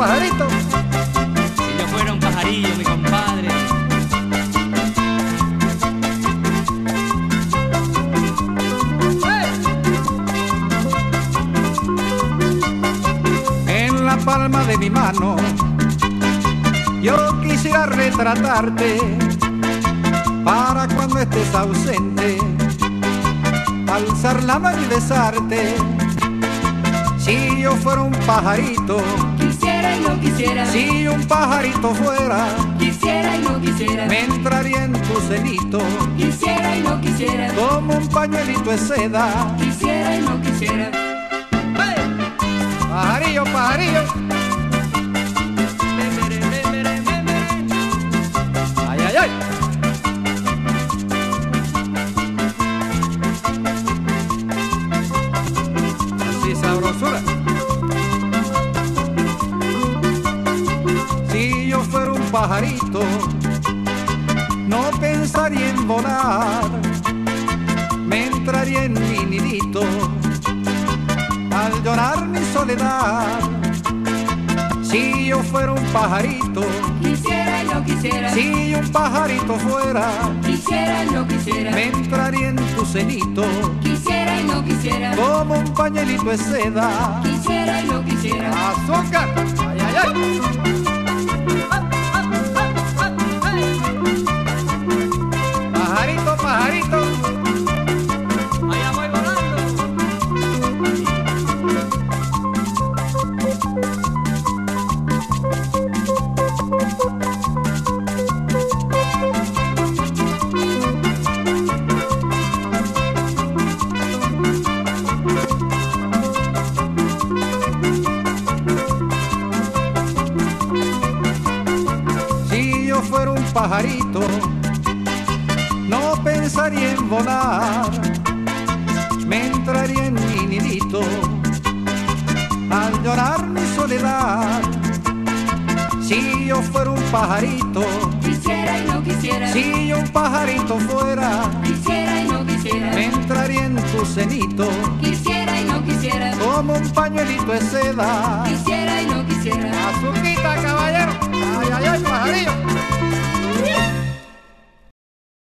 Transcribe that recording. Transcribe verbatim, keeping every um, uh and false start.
pajarito. Si yo fuera un pajarillo, mi compadre. En la palma de mi mano yo quisiera retratarte para cuando estés ausente, alzar la mano y besarte. Si yo fuera un pajarito, quisiera y no quisiera. Si un pajarito fuera, quisiera y no quisiera. Me entraría en tu cenito, quisiera y no quisiera. Como un pañuelito de seda, quisiera y no quisiera. ¡Hey! Pajarillo, pajarillo. Ay, ay, ay. Así sabrosura. Si yo fuera un pajarito, no pensaría en volar, me entraría en mi nidito al llorar mi soledad. Si yo fuera un pajarito, quisiera y no quisiera. Si un pajarito fuera, quisiera y no quisiera. Me entraría en tu cenito, quisiera y no quisiera. Como un pañuelito de seda, quisiera y no quisiera. Azúcar, ay, ay, ay. Pajarito, pajarito. Allá voy volando. Si yo fuera un pajarito, no pensaría en volar, me entraría en mi nidito al llorar mi soledad. Si yo fuera un pajarito, quisiera y no quisiera. Si un pajarito fuera, quisiera y no quisiera. Me entraría en tu cenito, quisiera y no quisiera. Como un pañuelito de seda, quisiera y no quisiera. Azuquita, caballero, ay, ay, ay, pajarillo.